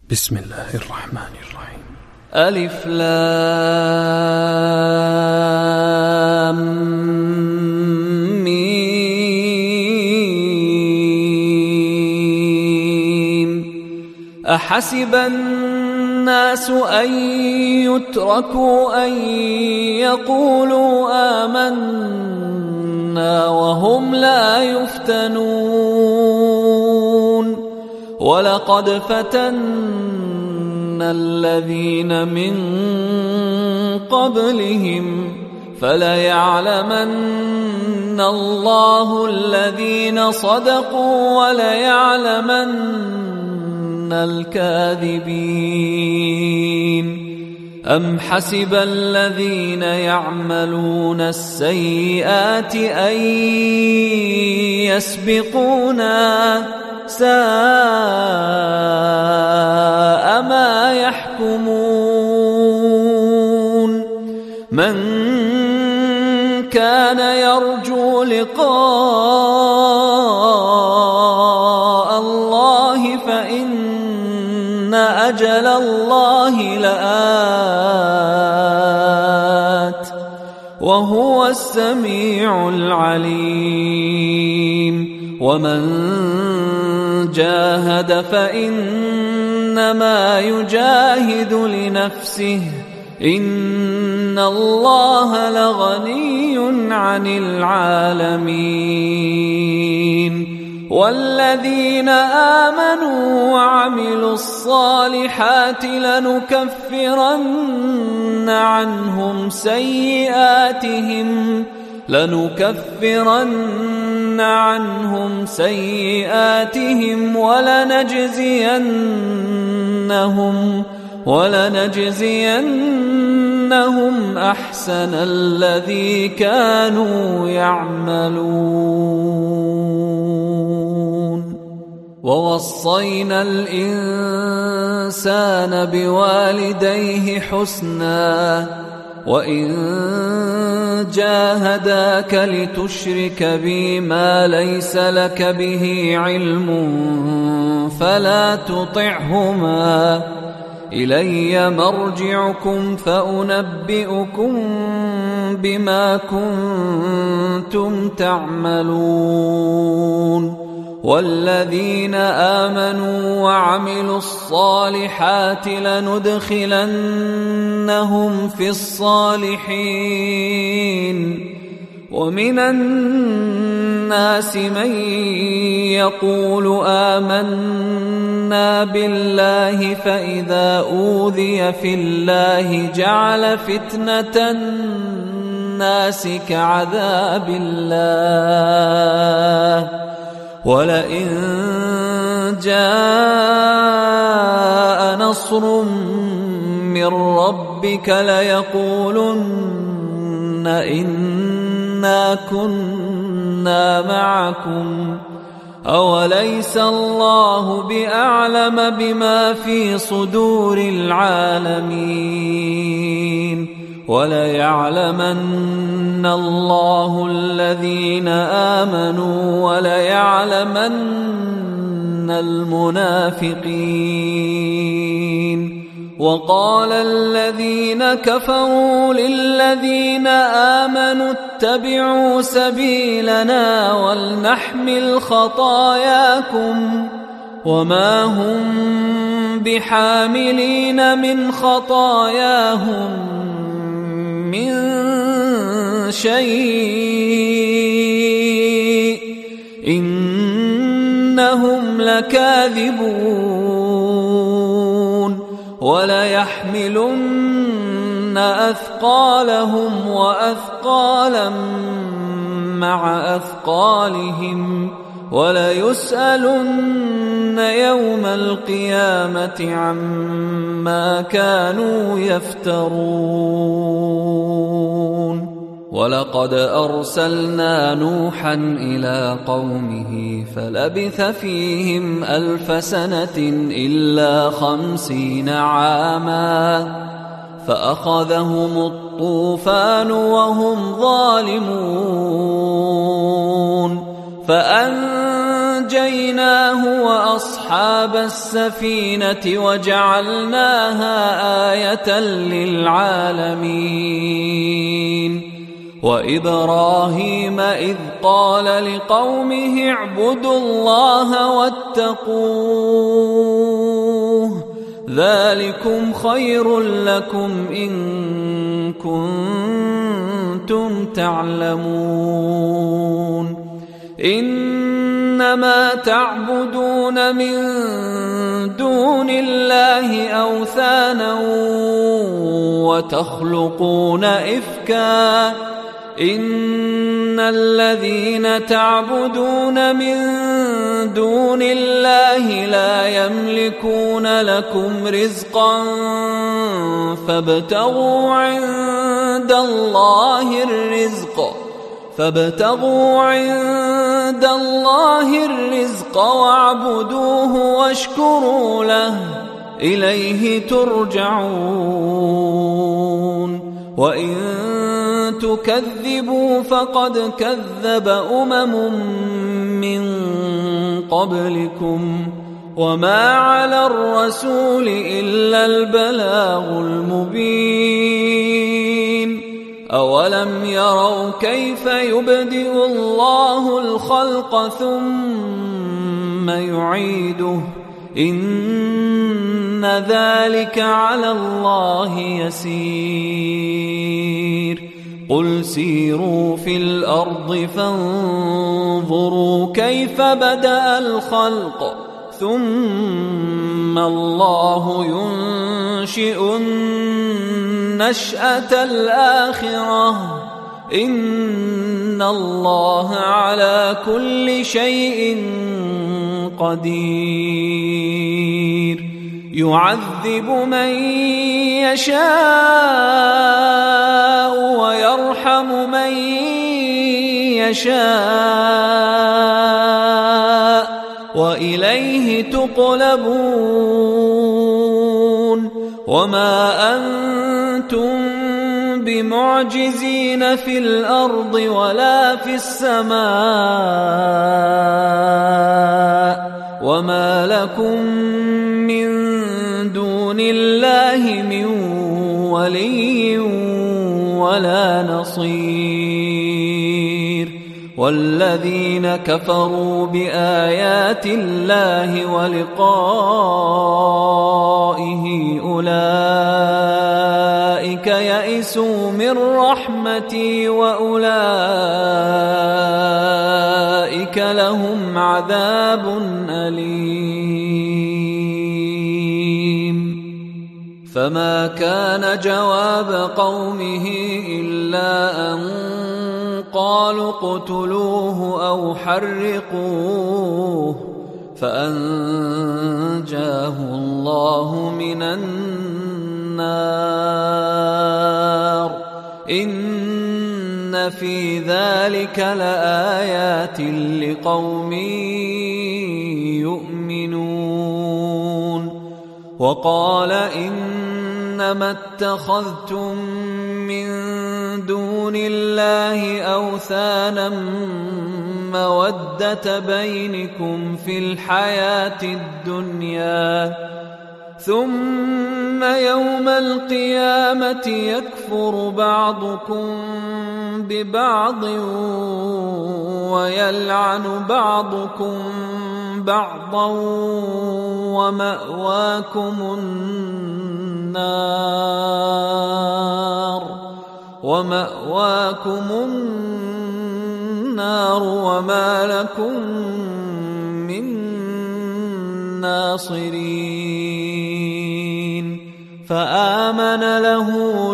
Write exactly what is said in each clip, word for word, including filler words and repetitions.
بسم الله الرحمن الرحيم. ألف لام ميم. أحسب الناس أن يتركوا أن يقولوا آمنا وهم لا يفتنون. ولقد فتنا الذين من قبلهم فليعلمن الله الذين صدقوا وليعلمن الكاذبين. أم حسب الذين يعملون السيئات أن يسبقونا ساء ما يحكمون. من كان يرجو لقاء الله فإن أجل الله لآت وهو السميع العليم. ومن جاهد فإنما يجاهد لنفسه إن الله لغني عن العالمين. والذين آمنوا وعملوا الصالحات لنكفرن عنهم سيئاتهم لنكفرن عنهم سيئاتهم ولنجزينهم ولنجزينهم أحسن الذي كانوا يعملون. ووصينا الإنسان بوالديه حسنا وإن جاهداك لتشرك بي ما ليس لك به علم فلا تطعهما إلي مرجعكم فأنبئكم بما كنتم تعملون. والذين آمنوا وعملوا الصالحات لندخلنهم في الصالحين. ومن الناس من يقول آمنا بالله فإذا أوذي في الله جعل فتنة الناس كعذاب الله ولئن جاء نصر من ربك ليقولن إنا كنا معكم أوليس الله بأعلم بما في صدور العالمين. وليعلمن الله الذين آمنوا وليعلمن المنافقين. وقال الذين كفروا للذين آمنوا اتبعوا سبيلنا ولنحمل خطاياكم وما هم بحاملين من خطاياهم من شيء إنهم لكاذبون. وليحملن أثقالهم وأثقالا مع أثقالهم وليسألن يوم القيامة عما كانوا يفترون. ولقد أرسلنا نوحا إلى قومه فلبث فيهم ألف سنة إلا خمسين عاما فأخذهم الطوفان وهم ظالمون فأنجيناه فنجيناه وأصحاب السفينة وجعلناها آية للعالمين. وإبراهيم إذ قال لقومه اعبدوا الله واتقوه ذلكم خير لكم إن كنتم تعلمون. إنما تعبدون من دون الله أوثانا وتخلقون إفكا إن الذين تعبدون من دون الله لا يملكون لكم رزقا فابتغوا عند الله الرزق فابتغوا عند الله الرزق واعبدوه واشكروا له إليه ترجعون. وإن تكذبوا فقد كذب أمم من قبلكم وما على الرسول إلا البلاغ المبين. أولم يروا كيف يبدئ الله الخلق ثم يعيده إن ذلك على الله يسير. قل سيروا في الأرض فانظروا كيف بدأ الخلق ثم الله ينشئ النشأة الآخرة إن الله على كل شيء قدير. يعذب من يشاء ويرحم من يشاء وإليه تقلبون. وما أنتم بمعجزين في الأرض ولا في السماء وما لكم من دون الله من ولي ولا نصير. والذين كفروا بآيات الله ولقائه أولئك يئسوا من رحمتي وأولئك لهم عذاب أليم. فما كان جواب قومه إلا أن قالوا اقتلوه أو حرقوه فأنجاه الله من النار. إن في ذلك لآيات لقوم يؤمنون. وقال إنما اتخذتم من دون الله أوثانا مودة بينكم في الحياة الدنيا ثم يوم القيامة يكفر بعضكم ببعض ويلعن بعضكم بعضا ومأواكم النار ومأواكم النار وما لكم من ناصرين. فآمن له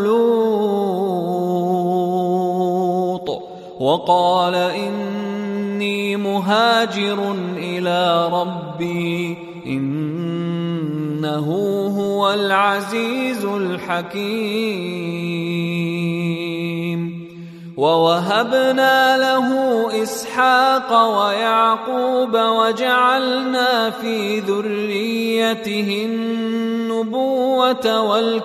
لوط وقال إني مهاجر إلى ربي إنه هو العزيز الحكيم. ووهبنا له إسحاق ويعقوب وجعلنا في ذريته النبوة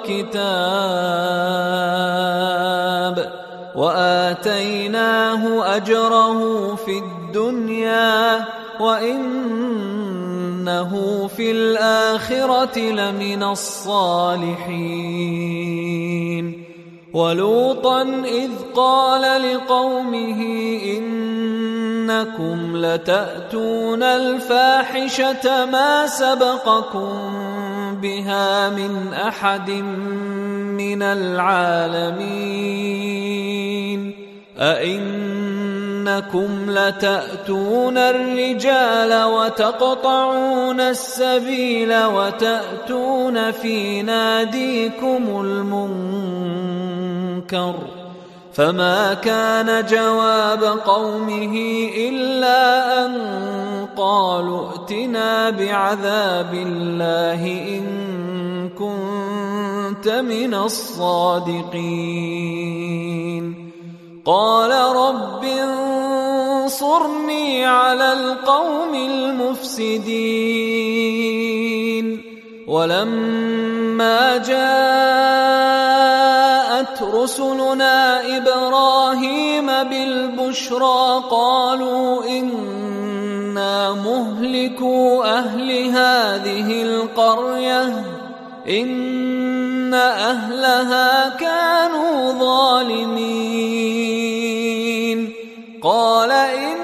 والكتاب وآتيناه أجره في الدنيا وإنه في الآخرة لمن الصالحين. ولوطا إذ قال لقومه إنكم لتأتون الفاحشة ما سبقكم بها من أحد من العالمين أئنكم لتأتون الرجال وتقطعون السبيل وتأتون في ناديكم المنكر. فما كان جواب قومه إلا أن قالوا ائتنا بعذاب الله إن كنت من الصادقين. قال رب انصرني على القوم المفسدين. ولما جاءت رسلنا إبراهيم بالبشرى قالوا إنا مهلكو أهل هذه القرية إن أهلها كانوا ظالمين. قال إن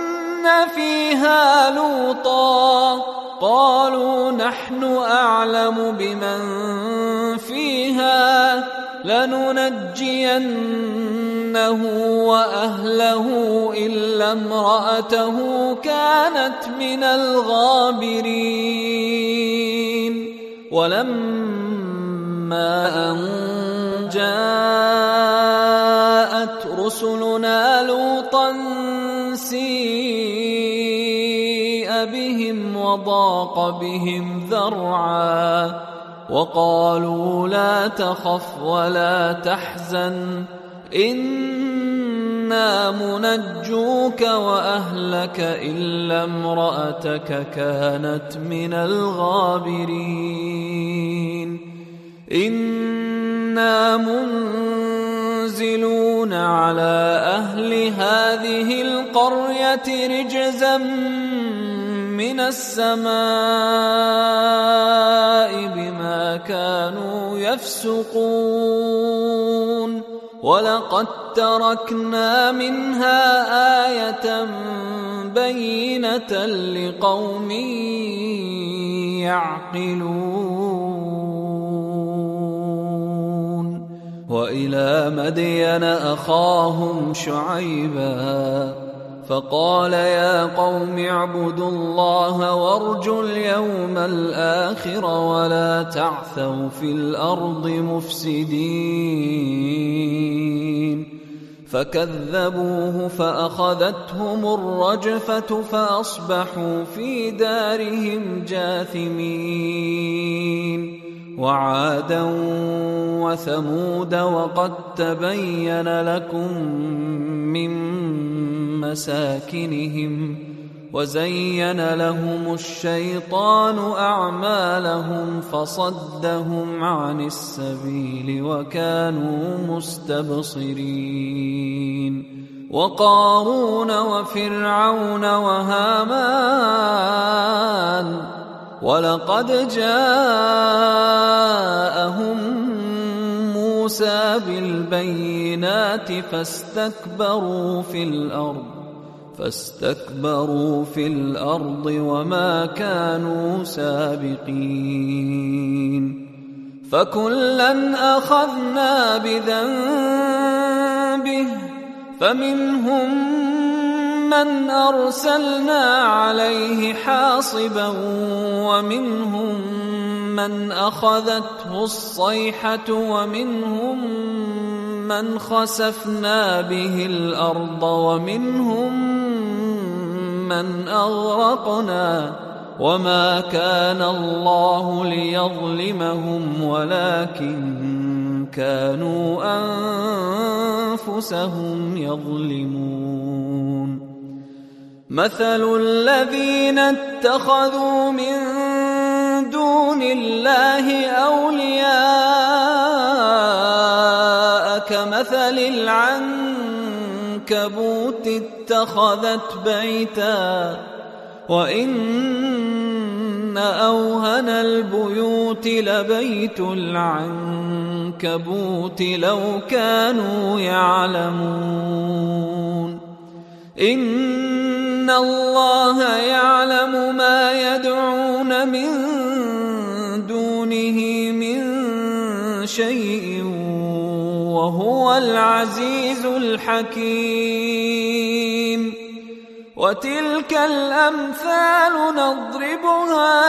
فيها لوطا قالوا نحن أعلم بمن فيها لننجينه وأهله إلا امرأته كانت من الغابرين. ولما أن جاءت رسلنا لوطا سيء بهم وضاق بهم ذرعا وقالوا لا تخف ولا تحزن إنا منجوك وأهلك إلا امرأتك كانت من الغابرين. إنا منزلون على أهل هذه القرية رجزا من السماء بما كانوا يفسقون. ولقد تركنا منها آية بينة لقوم يعقلون. وإلى مدين أخاهم شعيبا فقال يا قوم اعبدوا الله وارجوا اليوم الآخر ولا تعثوا في الأرض مفسدين. فكذبوه فأخذتهم الرجفة فأصبحوا في دارهم جاثمين. وعادا وثمود وقد تبين لكم من مساكنهم وزين لهم الشيطان أعمالهم فصدهم عن السبيل وكانوا مستبصرين. وقارون وفرعون وهامان ولقد جاءهم موسى بالبينات فاستكبروا في الأرض فاستكبروا في الأرض وما كانوا سابقين. فكلا أخذنا بذنبه فمنهم من أرسلنا عليه حاصبا ومنهم من أخذته الصيحة ومنهم من خسفنا به الأرض ومنهم من أغرقنا وما كان الله ليظلمهم ولكن كانوا أنفسهم يظلمون. مثل الذين اتخذوا من دون الله أولياء كمثل العنكبوت اتخذت بيتا وإن أوهن البيوت لبيت العنكبوت لو كانوا يعلمون إن الله يعلم ما يدعون من دونه من شيء وهو العزيز الحكيم وتلك الأمثال نضربها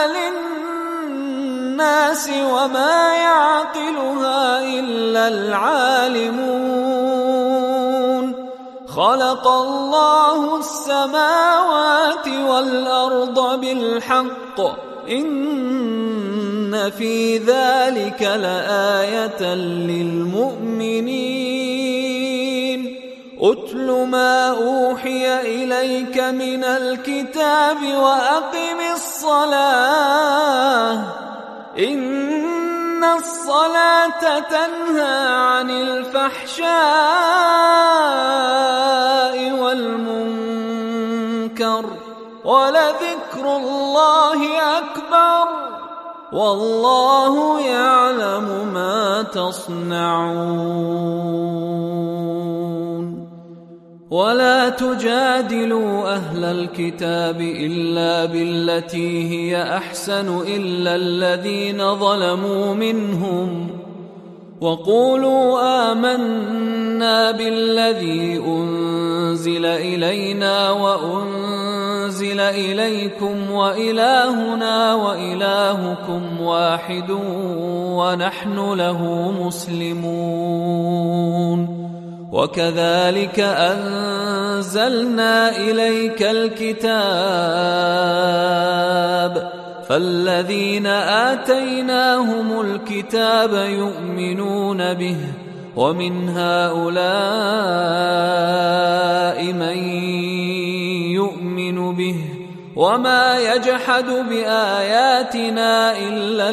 للناس وما يعقلها إلا العالمون خلق الله السماوات والأرض بالحق إن في ذلك لآية للمؤمنين أتل ما أوحي إليك من الكتاب وأقم الصلاة إن الصلاة تنهى عن الفحشاء والمنكر ولذكر الله أكبر والله يعلم ما تصنعون ولا تجادلوا أهل الكتاب إلا بالتي هي أحسن إلا الذين ظلموا منهم وقولوا آمنا بالذي أنزل إلينا وأنزل إليكم وإلهنا وإلهكم واحد ونحن له مسلمون وكذلك أنزلنا إليك الكتاب فالذين آتيناهم الكتاب يؤمنون به ومن هؤلاء من يؤمن به وما يجحد بآياتنا إلا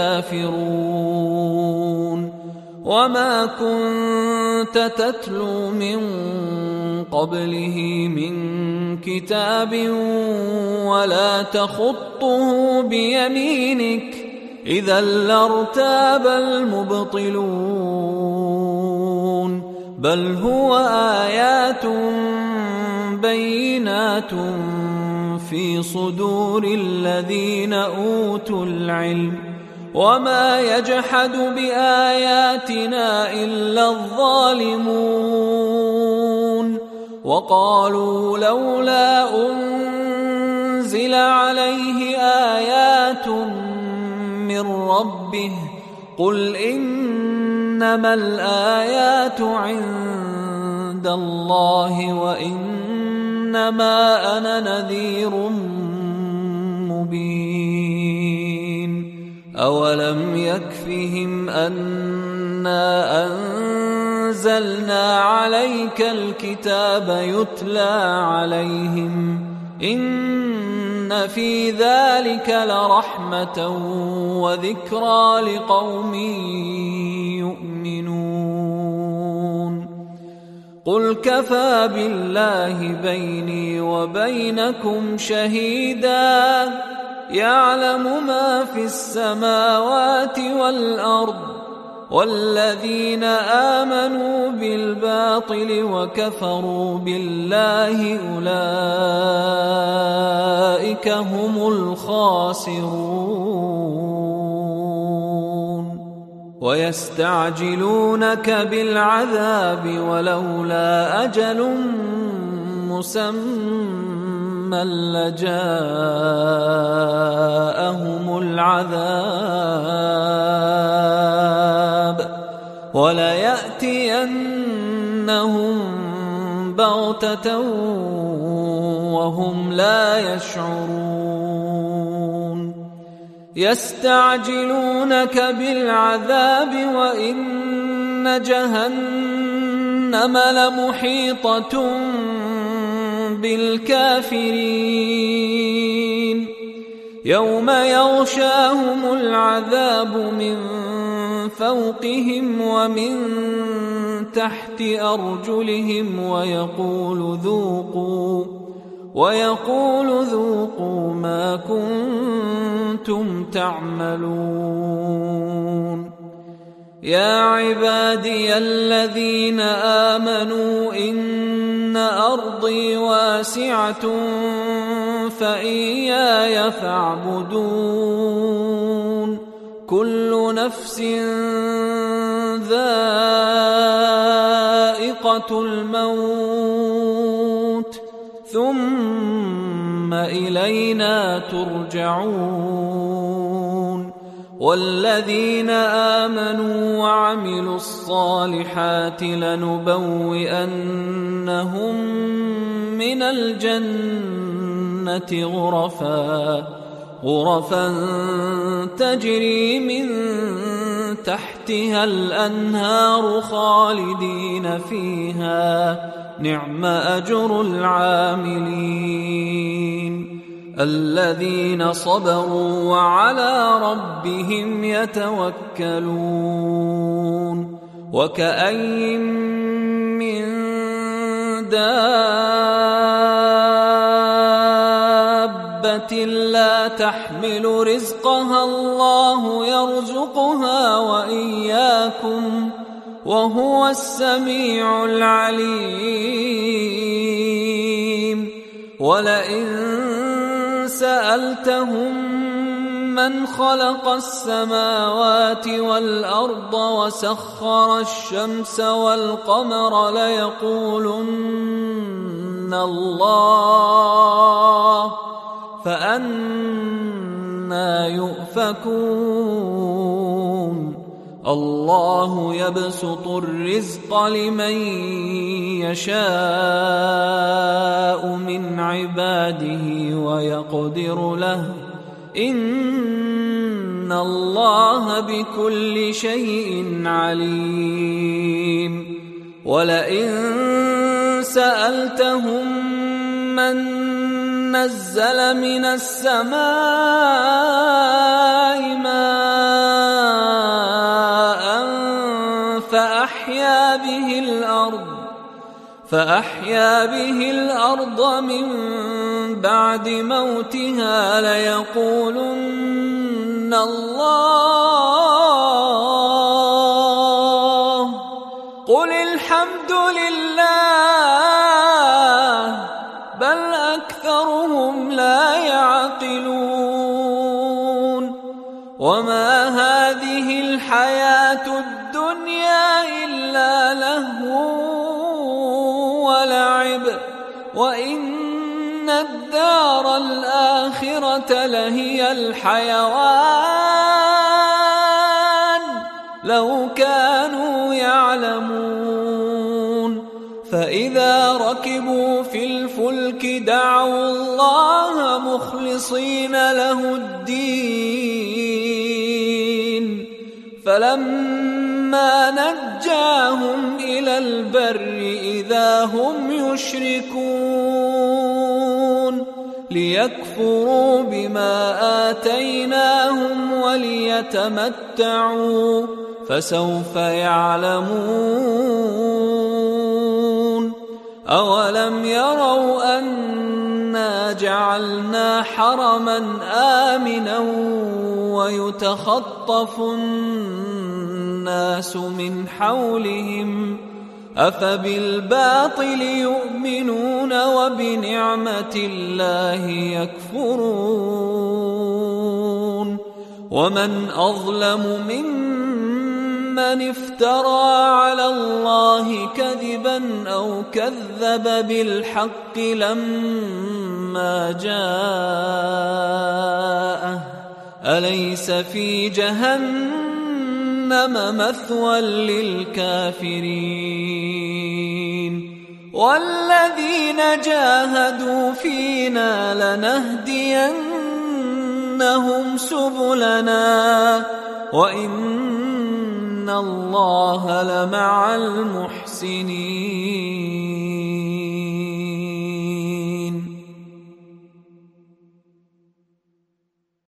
الكافرون وما كنت تتلو من قبله من كتاب ولا تخطه بيمينك إذا لارتاب المبطلون بل هو آيات بينات في صدور الذين أوتوا العلم وما يجحد بآياتنا إلا الظالمون وقالوا لولا أنزل عليه آيات من ربه قل إنما الآيات عند الله وإنما أنا نذير مبين أولم يكفهم أنا أنزلنا عليك الكتاب يتلى عليهم إن في ذلك لرحمة وذكرى لقوم يؤمنون قل كفى بالله بيني وبينكم شهيدا يعلم ما في السماوات والأرض والذين آمنوا بالباطل وكفروا بالله أولئك هم الخاسرون ويستعجلونك بالعذاب ولولا أجل مسمى لجاءهم العذاب وليأتينهم بغتة وهم لا يشعرون يستعجلونك بالعذاب وإن جهنم لمحيطة بالكافرين يوم يغشاهم العذاب من فوقهم ومن تحت أرجلهم ويقول ذوقوا ويقول ذوقوا ما كنتم تعملون. يا عبادي الذين آمنوا إن أرضي واسعة فإياي فاعبدون. كل نفس ذائقة الموت ثم إلينا ترجعون. والذين آمنوا وعملوا الصالحات لنبوئنهم من الجنة غرفا غرفا تجري من تحتها الأنهار خالدين فيها نعم أجر العاملين. الذين صبروا وعلى ربهم يتوكلون. وكأي من دابة لا تحمل رزقها الله يرزقها وإياكم وهو السميع العليم. ولئن سألتهم من خلق السماوات والأرض وسخر الشمس والقمر ليقولن الله فأنى يؤفكون. الله يبسط الرزق لمن يشاء من عباده ويقدر له إن الله بكل شيء عليم. ولئن سألتهم من نزل من السماء ماء فأحيا به الأرض فأحيا به الأرض من بعد موتها ليقولن الله قل الحمد لله بل أكثرهم لا يعقلون. وما هذه الحياة الدنيا إلا لهو ولعب وإن الدار الآخرة لهي الحيوان لو كانوا يعلمون. فإذا ركبوا في الفلك دعوا الله مخلصين له الدين فلما نجاهم إلى البر إذا هم يشركون ليكفروا بما آتيناهم وليتمتعوا فسوف يعلمون. أولم يروا أنا جعلنا حرما آمنا ويتخطف الناس من حولهم أفبالباطل يؤمنون وبنعمة الله يكفرون. ومن أظلم ممن افترى على الله كذبا أو كذب بالحق لما جاءه أليس في جهنم مثوى للكافرين. والذين جاهدوا فينا لنهدينهم سبلنا وإن الله لمع المحسنين.